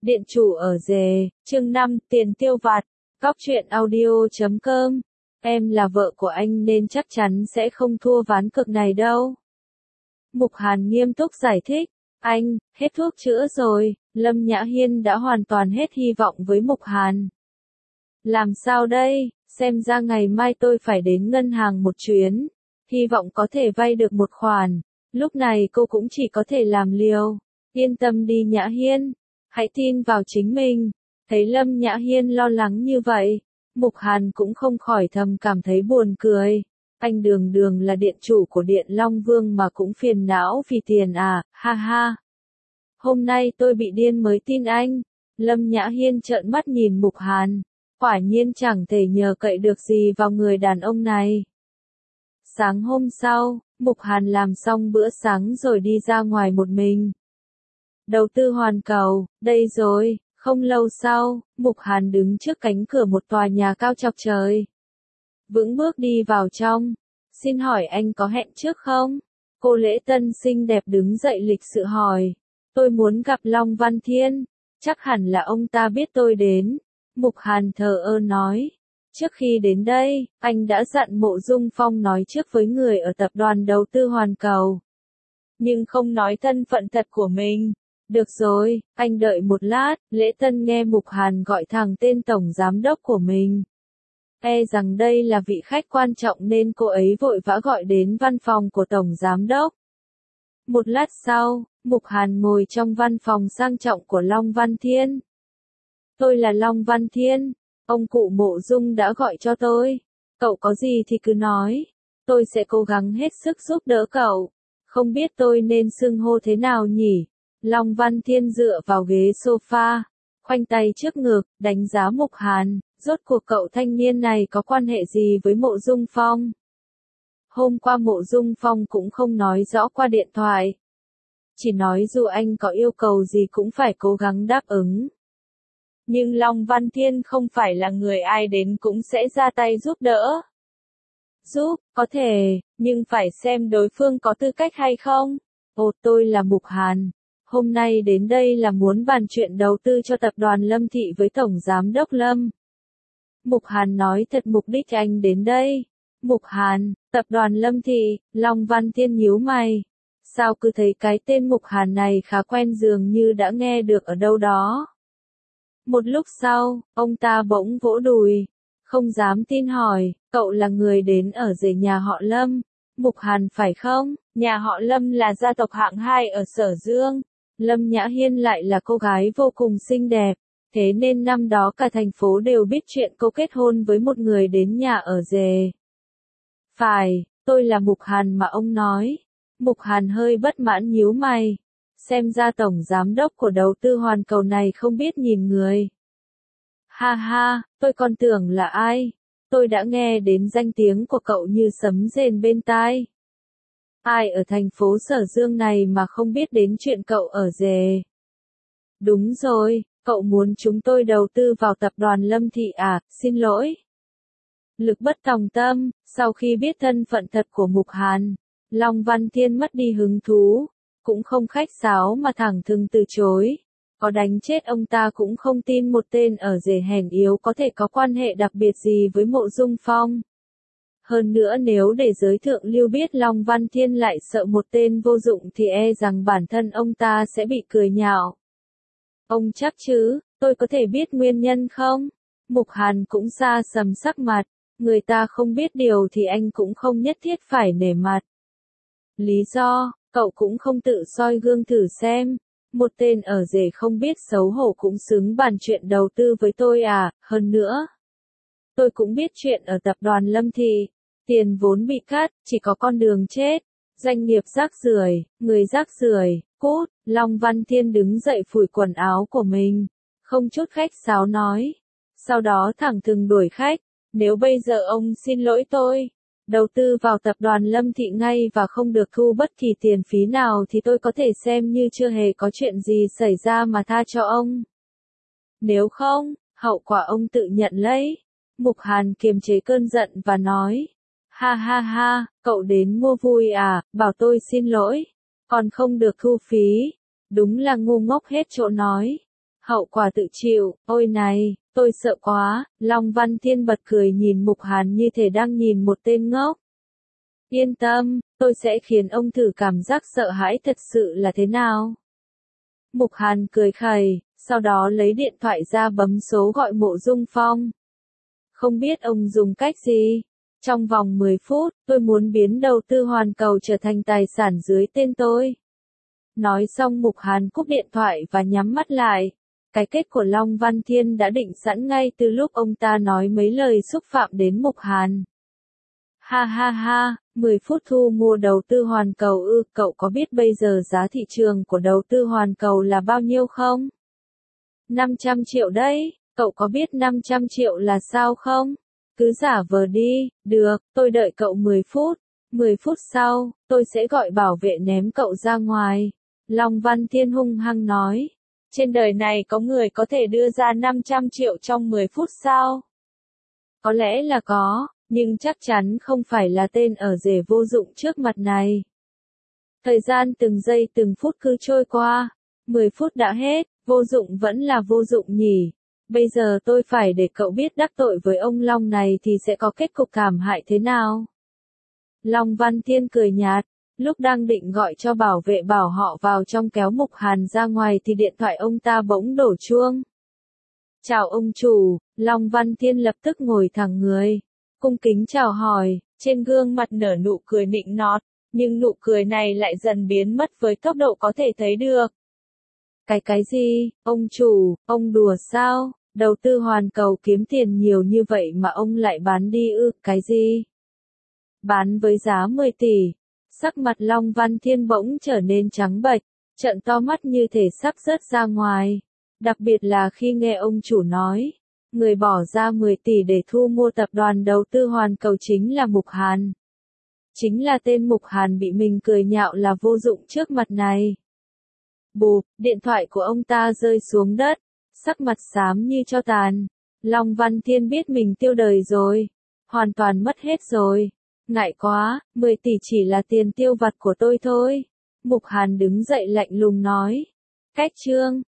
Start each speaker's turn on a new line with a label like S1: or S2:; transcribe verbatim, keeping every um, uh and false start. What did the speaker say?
S1: Điện chủ ở rề, chương năm, tiền tiêu vặt, góc truyện audio chấm com. Em là vợ của anh nên chắc chắn sẽ không thua ván cược này đâu. Mục Hàn nghiêm túc giải thích, anh, hết thuốc chữa rồi, Lâm Nhã Hiên đã hoàn toàn hết hy vọng với Mục Hàn. Làm sao đây, xem ra ngày mai tôi phải đến ngân hàng một chuyến, hy vọng có thể vay được một khoản, lúc này cô cũng chỉ có thể làm liều. Yên tâm đi Nhã Hiên, hãy tin vào chính mình. Thấy Lâm Nhã Hiên lo lắng như vậy, Mục Hàn cũng không khỏi thầm cảm thấy buồn cười. Anh đường đường là điện chủ của Điện Long Vương mà cũng phiền não vì tiền à, ha ha. Hôm nay tôi bị điên mới tin anh. Lâm Nhã Hiên trợn mắt nhìn Mục Hàn, quả nhiên chẳng thể nhờ cậy được gì vào người đàn ông này. Sáng hôm sau, Mục Hàn làm xong bữa sáng rồi đi ra ngoài một mình. Đầu tư hoàn cầu, đây rồi. Không lâu sau, Mục Hàn đứng trước cánh cửa một tòa nhà cao chọc trời. Vững bước đi vào trong. Xin hỏi anh có hẹn trước không? Cô lễ tân xinh đẹp đứng dậy lịch sự hỏi. Tôi muốn gặp Long Văn Thiên. Chắc hẳn là ông ta biết tôi đến. Mục Hàn thờ ơ nói. Trước khi đến đây, anh đã dặn Mộ Dung Phong nói trước với người ở tập đoàn đầu tư hoàn cầu. Nhưng không nói thân phận thật của mình. Được rồi, anh đợi một lát, lễ tân nghe Mục Hàn gọi thẳng tên tổng giám đốc của mình. E rằng đây là vị khách quan trọng nên cô ấy vội vã gọi đến văn phòng của tổng giám đốc. Một lát sau, Mục Hàn ngồi trong văn phòng sang trọng của Long Văn Thiên. Tôi là Long Văn Thiên, ông cụ Mộ Dung đã gọi cho tôi. Cậu có gì thì cứ nói, tôi sẽ cố gắng hết sức giúp đỡ cậu. Không biết tôi nên xưng hô thế nào nhỉ? Long Văn Thiên dựa vào ghế sofa, khoanh tay trước ngực, đánh giá Mục Hàn, rốt cuộc cậu thanh niên này có quan hệ gì với Mộ Dung Phong? Hôm qua Mộ Dung Phong cũng không nói rõ qua điện thoại. Chỉ nói dù anh có yêu cầu gì cũng phải cố gắng đáp ứng. Nhưng Long Văn Thiên không phải là người ai đến cũng sẽ ra tay giúp đỡ. Giúp, có thể, nhưng phải xem đối phương có tư cách hay không. Ồ, tôi là Mục Hàn. Hôm nay đến đây là muốn bàn chuyện đầu tư cho tập đoàn Lâm Thị với Tổng Giám đốc Lâm. Mục Hàn nói thật mục đích anh đến đây. Mục Hàn, tập đoàn Lâm Thị, Long Văn Thiên nhíu mày. Sao cứ thấy cái tên Mục Hàn này khá quen dường như đã nghe được ở đâu đó. Một lúc sau, ông ta bỗng vỗ đùi. Không dám tin hỏi, cậu là người đến ở rể nhà họ Lâm. Mục Hàn phải không? Nhà họ Lâm là gia tộc hạng hai ở Sở Dương. Lâm Nhã Hiên lại là cô gái vô cùng xinh đẹp, thế nên năm đó cả thành phố đều biết chuyện cô kết hôn với một người đến nhà ở rể. Phải, tôi là Mục Hàn mà ông nói. Mục Hàn hơi bất mãn nhíu mày. Xem ra tổng giám đốc của đầu tư hoàn cầu này không biết nhìn người. Ha ha, tôi còn tưởng là ai. Tôi đã nghe đến danh tiếng của cậu như sấm rền bên tai. Ai ở thành phố Sở Dương này mà không biết đến chuyện cậu ở rể? Đúng rồi, cậu muốn chúng tôi đầu tư vào tập đoàn Lâm Thị à, xin lỗi. Lực bất tòng tâm, sau khi biết thân phận thật của Mục Hàn, Long Văn Thiên mất đi hứng thú, cũng không khách sáo mà thẳng thừng từ chối. Có đánh chết ông ta cũng không tin một tên ở rể hèn yếu có thể có quan hệ đặc biệt gì với Mộ Dung Phong. Hơn nữa nếu để giới thượng lưu biết Long Văn Thiên lại sợ một tên vô dụng thì e rằng bản thân ông ta sẽ bị cười nhạo. Ông chắc chứ, tôi có thể biết nguyên nhân không? Mục Hàn cũng xa sầm sắc mặt, người ta không biết điều thì anh cũng không nhất thiết phải nể mặt. Lý do, cậu cũng không tự soi gương thử xem. Một tên ở rể không biết xấu hổ cũng xứng bàn chuyện đầu tư với tôi à, hơn nữa. Tôi cũng biết chuyện ở tập đoàn Lâm Thị, tiền vốn bị cắt, chỉ có con đường chết, doanh nghiệp rác rưởi, người rác rưởi, cút. Long Văn Thiên đứng dậy phủi quần áo của mình, không chút khách sáo nói. Sau đó thẳng thừng đuổi khách, nếu bây giờ ông xin lỗi tôi, đầu tư vào tập đoàn Lâm Thị ngay và không được thu bất kỳ tiền phí nào thì tôi có thể xem như chưa hề có chuyện gì xảy ra mà tha cho ông. Nếu không, hậu quả ông tự nhận lấy. Mục Hàn kiềm chế cơn giận và nói, ha ha ha, cậu đến mua vui à, bảo tôi xin lỗi, còn không được thu phí, đúng là ngu ngốc hết chỗ nói. hậu quả tự chịu. Ôi này, tôi sợ quá. Long Văn Thiên bật cười nhìn Mục Hàn như thể đang nhìn một tên ngốc. Yên tâm, tôi sẽ khiến ông thử cảm giác sợ hãi thật sự là thế nào. Mục Hàn cười khẩy, sau đó lấy điện thoại ra bấm số gọi Mộ Dung Phong. Không biết ông dùng cách gì? Trong vòng mười phút, tôi muốn biến đầu tư hoàn cầu trở thành tài sản dưới tên tôi. Nói xong Mục Hàn cúp điện thoại và nhắm mắt lại. Cái kết của Long Văn Thiên đã định sẵn ngay từ lúc ông ta nói mấy lời xúc phạm đến Mục Hàn. Ha ha ha, mười phút thu mua đầu tư hoàn cầu ư, cậu có biết bây giờ giá thị trường của đầu tư hoàn cầu là bao nhiêu không? năm trăm triệu đấy, cậu có biết năm trăm triệu là sao không? Cứ giả vờ đi, được, tôi đợi cậu mười phút. mười phút sau, tôi sẽ gọi bảo vệ ném cậu ra ngoài. Long Văn Thiên hung hăng nói. Trên đời này có người có thể đưa ra năm trăm triệu trong mười phút sao? Có lẽ là có, nhưng chắc chắn không phải là tên ở rể vô dụng trước mặt này. Thời gian từng giây từng phút cứ trôi qua. mười phút đã hết, vô dụng vẫn là vô dụng nhỉ. Bây giờ tôi phải để cậu biết đắc tội với ông Long này thì sẽ có kết cục thảm hại thế nào. Long Văn Thiên cười nhạt, lúc đang định gọi cho bảo vệ bảo họ vào trong kéo Mục Hàn ra ngoài thì điện thoại ông ta bỗng đổ chuông. Chào ông chủ, Long Văn Thiên lập tức ngồi thẳng người, cung kính chào hỏi, trên gương mặt nở nụ cười nịnh nọt, nhưng nụ cười này lại dần biến mất với tốc độ có thể thấy được. Cái cái gì, ông chủ, ông đùa sao, đầu tư hoàn cầu kiếm tiền nhiều như vậy mà ông lại bán đi ư, cái gì? Bán với giá mười tỷ, sắc mặt Long Văn Thiên bỗng trở nên trắng bệch, trợn to mắt như thể sắp rớt ra ngoài, đặc biệt là khi nghe ông chủ nói, người bỏ ra mười tỷ để thu mua tập đoàn đầu tư hoàn cầu chính là Mục Hàn. Chính là tên Mục Hàn bị mình cười nhạo là vô dụng trước mặt này. Bụp, điện thoại của ông ta rơi xuống đất, sắc mặt xám như tro tàn. Long Văn Thiên biết mình tiêu đời rồi, hoàn toàn mất hết rồi. Ngại quá, mười tỷ chỉ là tiền tiêu vặt của tôi thôi. Mục Hàn đứng dậy lạnh lùng nói. Cách chương